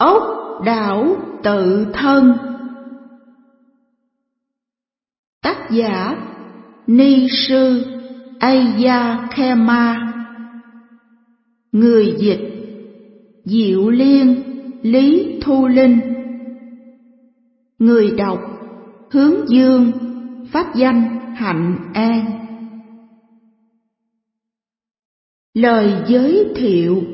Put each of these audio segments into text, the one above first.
Ốc đảo tự thân. Tác giả Ni sư Ayakema. Người dịch Diệu Liên, Lý Thu Linh. Người đọc Hướng Dương, pháp danh Hạnh An. Lời giới thiệu.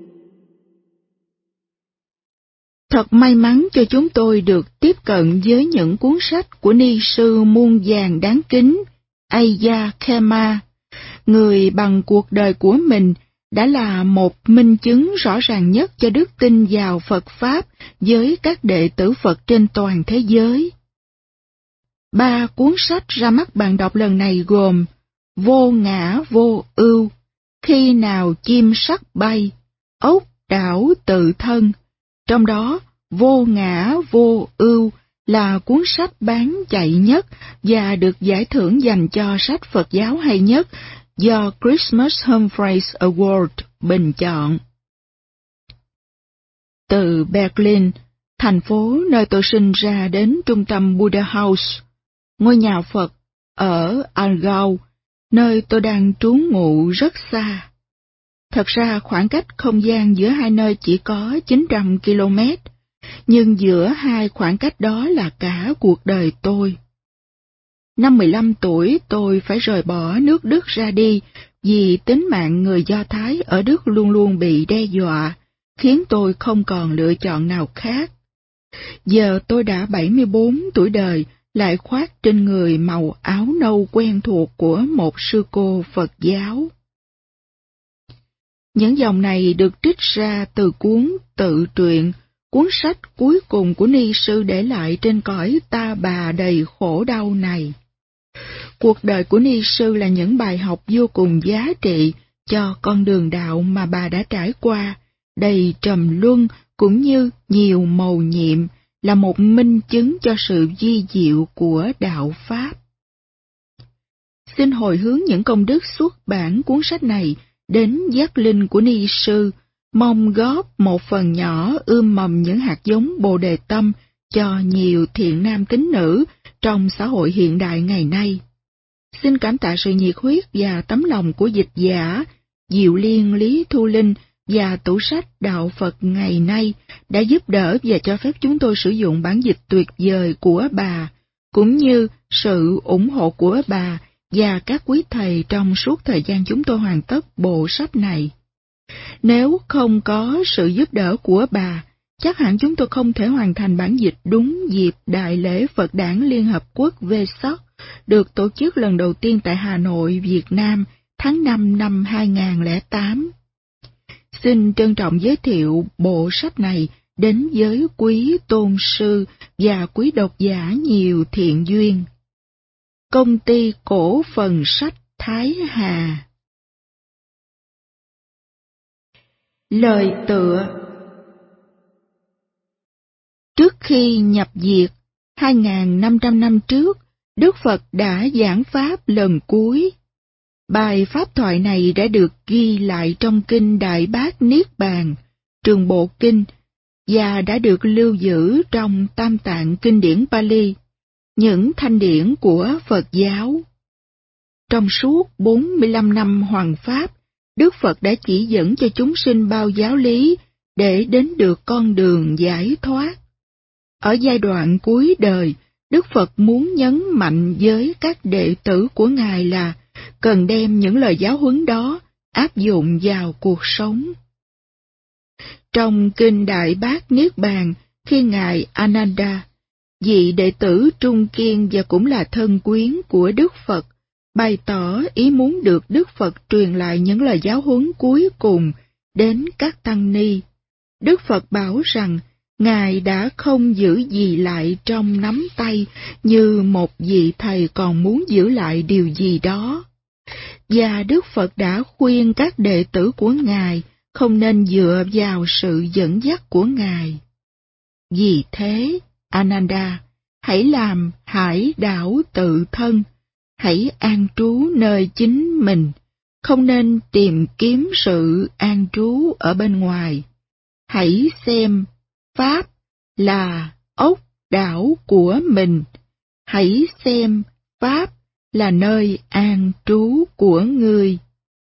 Thật may mắn cho chúng tôi được tiếp cận với những cuốn sách của ni sư muôn vàn đáng kính Ayakema, người bằng cuộc đời của mình đã là một minh chứng rõ ràng nhất cho đức tin vào Phật Pháp với các đệ tử Phật trên toàn thế giới. 3 cuốn sách ra mắt bạn đọc lần này gồm Vô Ngã Vô Ưu, Khi Nào Chim Sắc Bay, Ốc Đảo Tự Thân. Trong đó, Vô Ngã Vô Ưu là cuốn sách bán chạy nhất và được giải thưởng dành cho sách Phật giáo hay nhất do Christmas Humphreys Award bình chọn. Từ Berlin, thành phố nơi tôi sinh ra, đến trung tâm Buddha House, ngôi nhà Phật ở Aargau, nơi tôi đang trú ngụ, rất xa. Thật ra khoảng cách không gian giữa hai nơi chỉ có 900 km, nhưng giữa hai khoảng cách đó là cả cuộc đời tôi. Năm 15 tuổi tôi phải rời bỏ nước Đức ra đi vì tính mạng người Do Thái ở Đức luôn luôn bị đe dọa, khiến tôi không còn lựa chọn nào khác. Giờ tôi đã 74 tuổi đời, lại khoác trên người màu áo nâu quen thuộc của một sư cô Phật giáo. Những dòng này được trích ra từ cuốn Tự Truyện, cuốn sách cuối cùng của ni sư để lại trên cõi ta bà đầy khổ đau này. Cuộc đời của ni sư là những bài học vô cùng giá trị cho con đường đạo mà bà đã trải qua, đầy trầm luân cũng như nhiều mầu nhiệm, là một minh chứng cho sự vi diệu của đạo Pháp. Xin hồi hướng những công đức xuất bản cuốn sách này đến giác linh của ni sư, mong góp một phần nhỏ ươm mầm những hạt giống Bồ Đề tâm cho nhiều thiện nam tín nữ trong xã hội hiện đại ngày nay. Xin cảm tạ sự nhiệt huyết và tấm lòng của dịch giả Diệu Liên, Lý Thu Linh và tủ sách Đạo Phật ngày nay đã giúp đỡ và cho phép chúng tôi sử dụng bản dịch tuyệt vời của bà, cũng như sự ủng hộ của bà và các quý thầy trong suốt thời gian chúng tôi hoàn tất bộ sách này. Nếu không có sự giúp đỡ của bà, chắc hẳn chúng tôi không thể hoàn thành bản dịch đúng dịp Đại lễ Phật đản Liên Hợp Quốc Vesak được tổ chức lần đầu tiên tại Hà Nội, Việt Nam, tháng 5 năm 2008. Xin trân trọng giới thiệu bộ sách này đến với quý tôn sư và quý độc giả nhiều thiện duyên. Công ty cổ phần sách Thái Hà. Lời tựa. Trước khi nhập diệt, 2.500 năm trước, Đức Phật đã giảng Pháp lần cuối. Bài Pháp thoại này đã được ghi lại trong Kinh Đại Bát Niết Bàn, Trường Bộ Kinh, và đã được lưu giữ trong Tam Tạng Kinh điển Pali, những thanh điển của Phật giáo. Trong suốt 45 năm hoằng Pháp, Đức Phật đã chỉ dẫn cho chúng sinh bao giáo lý để đến được con đường giải thoát. Ở giai đoạn cuối đời, Đức Phật muốn nhấn mạnh với các đệ tử của Ngài là cần đem những lời giáo huấn đó áp dụng vào cuộc sống. Trong Kinh Đại Bát Niết Bàn, khi Ngài Ananda, vị đệ tử trung kiên và cũng là thân quyến của Đức Phật, bày tỏ ý muốn được Đức Phật truyền lại những lời giáo huấn cuối cùng đến các tăng ni, Đức Phật bảo rằng Ngài đã không giữ gì lại trong nắm tay như một vị thầy còn muốn giữ lại điều gì đó. Và Đức Phật đã khuyên các đệ tử của Ngài không nên dựa vào sự dẫn dắt của Ngài. Vì thế, Ananda, hãy làm hải đảo tự thân, hãy an trú nơi chính mình, không nên tìm kiếm sự an trú ở bên ngoài. Hãy xem Pháp là ốc đảo của mình. Hãy xem Pháp là nơi an trú của ngươi.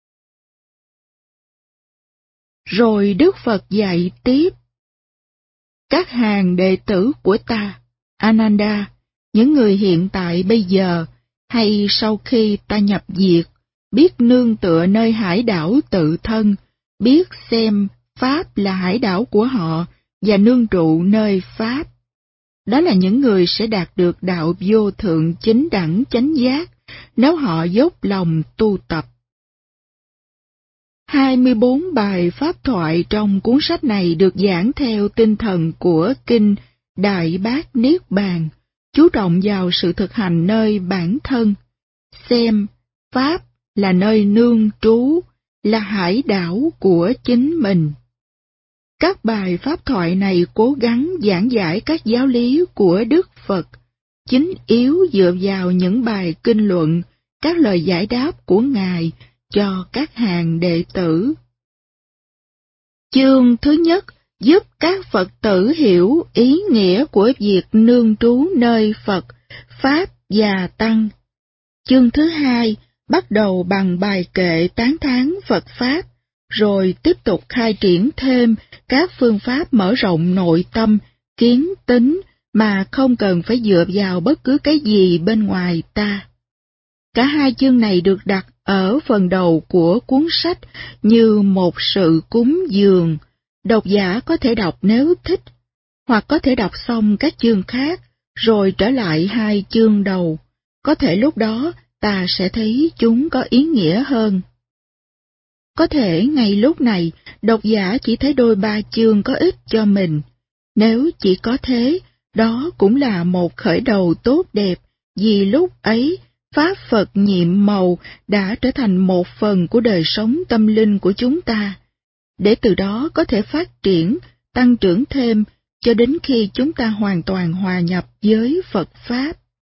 Rồi Đức Phật dạy tiếp. Các hàng đệ tử của ta, Ananda, những người hiện tại bây giờ, hay sau khi ta nhập diệt, biết nương tựa nơi hải đảo tự thân, biết xem Pháp là hải đảo của họ và nương trụ nơi Pháp. Đó là những người sẽ đạt được đạo vô thượng chính đẳng chánh giác nếu họ dốc lòng tu tập. 24 bài pháp thoại trong cuốn sách này được giảng theo tinh thần của Kinh Đại Bát Niết Bàn, chú trọng vào sự thực hành nơi bản thân, xem Pháp là nơi nương trú, là hải đảo của chính mình. Các bài pháp thoại này cố gắng giảng giải các giáo lý của Đức Phật, chính yếu dựa vào những bài kinh luận, các lời giải đáp của Ngài cho các hàng đệ tử. Chương thứ nhất giúp các Phật tử hiểu ý nghĩa của việc nương trú nơi Phật, Pháp và Tăng. Chương thứ hai bắt đầu bằng bài kệ tán thán Phật Pháp, rồi tiếp tục khai triển thêm các phương pháp mở rộng nội tâm, kiến tính mà không cần phải dựa vào bất cứ cái gì bên ngoài ta. Cả hai chương này được đặt ở phần đầu của cuốn sách như một sự cúng dường. Độc giả có thể đọc nếu thích, hoặc có thể đọc xong các chương khác, rồi trở lại hai chương đầu. Có thể lúc đó ta sẽ thấy chúng có ý nghĩa hơn. Có thể ngay lúc này, độc giả chỉ thấy đôi ba chương có ích cho mình. Nếu chỉ có thế, đó cũng là một khởi đầu tốt đẹp, vì lúc ấy, Pháp Phật nhiệm màu đã trở thành một phần của đời sống tâm linh của chúng ta, để từ đó có thể phát triển, tăng trưởng thêm, cho đến khi chúng ta hoàn toàn hòa nhập với Phật Pháp.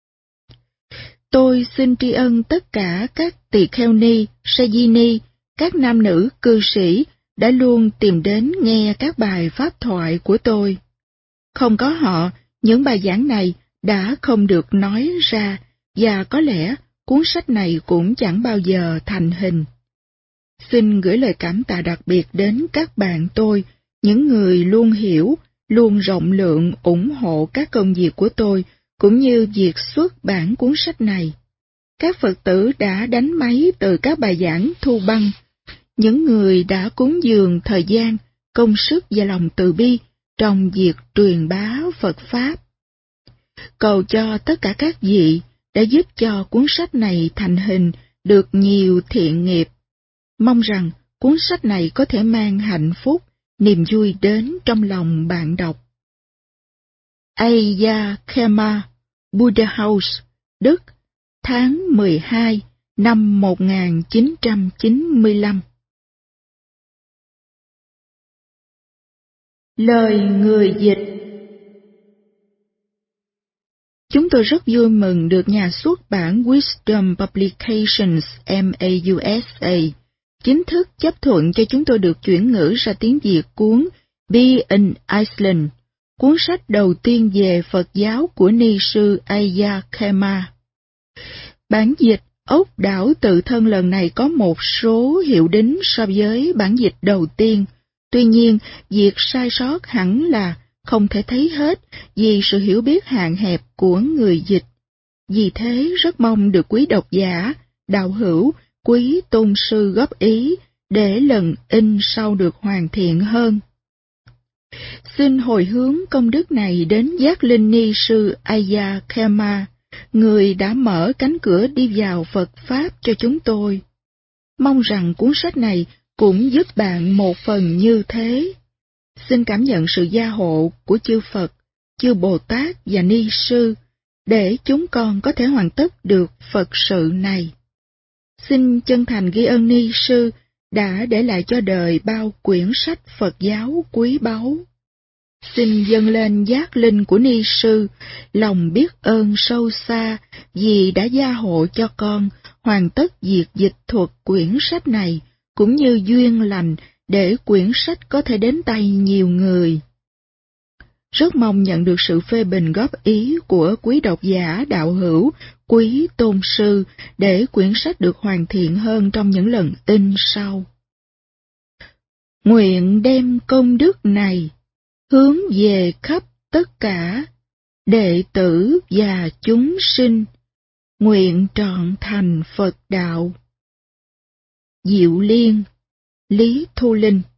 Tôi xin tri ân tất cả các tỳ kheo ni, sa di ni, các nam nữ cư sĩ đã luôn tìm đến nghe các bài pháp thoại của tôi. Không có họ, những bài giảng này đã không được nói ra, và có lẽ cuốn sách này cũng chẳng bao giờ thành hình. Xin gửi lời cảm tạ đặc biệt đến các bạn tôi, những người luôn hiểu, luôn rộng lượng ủng hộ các công việc của tôi, cũng như việc xuất bản cuốn sách này. Các Phật tử đã đánh máy từ các bài giảng thu băng, những người đã cúng dường thời gian, công sức và lòng từ bi trong việc truyền bá Phật Pháp. Cầu cho tất cả các vị đã giúp cho cuốn sách này thành hình được nhiều thiện nghiệp. Mong rằng cuốn sách này có thể mang hạnh phúc, niềm vui đến trong lòng bạn đọc. Ayya Khema, Buddha House, Đức, tháng 12 năm 1995. Lời người dịch. Chúng tôi rất vui mừng được nhà xuất bản Wisdom Publications MAUSA chính thức chấp thuận cho chúng tôi được chuyển ngữ ra tiếng Việt cuốn Be in Iceland, cuốn sách đầu tiên về Phật giáo của ni sư Ayya Khema. Bản dịch Ốc đảo tự thân lần này có một số hiệu đính so với bản dịch đầu tiên. Tuy nhiên, việc sai sót hẳn là không thể thấy hết vì sự hiểu biết hạn hẹp của người dịch. Vì thế rất mong được quý độc giả, đạo hữu, quý tôn sư góp ý để lần in sau được hoàn thiện hơn. Xin hồi hướng công đức này đến giác linh ni sư Ayya Khema, người đã mở cánh cửa đi vào Phật Pháp cho chúng tôi. Mong rằng cuốn sách này cũng giúp bạn một phần như thế. Xin cảm nhận sự gia hộ của chư Phật, chư Bồ Tát và Ni Sư, để chúng con có thể hoàn tất được Phật sự này. Xin chân thành ghi ơn Ni Sư đã để lại cho đời bao quyển sách Phật giáo quý báu. Xin dâng lên giác linh của Ni Sư, lòng biết ơn sâu xa vì đã gia hộ cho con hoàn tất việc dịch thuật quyển sách này, cũng như duyên lành để quyển sách có thể đến tay nhiều người. Rất mong nhận được sự phê bình góp ý của quý độc giả đạo hữu, quý tôn sư, để quyển sách được hoàn thiện hơn trong những lần in sau. Nguyện đem công đức này hướng về khắp tất cả đệ tử và chúng sinh, nguyện trọn thành Phật đạo. Diệu Liên, Lý Thu Linh.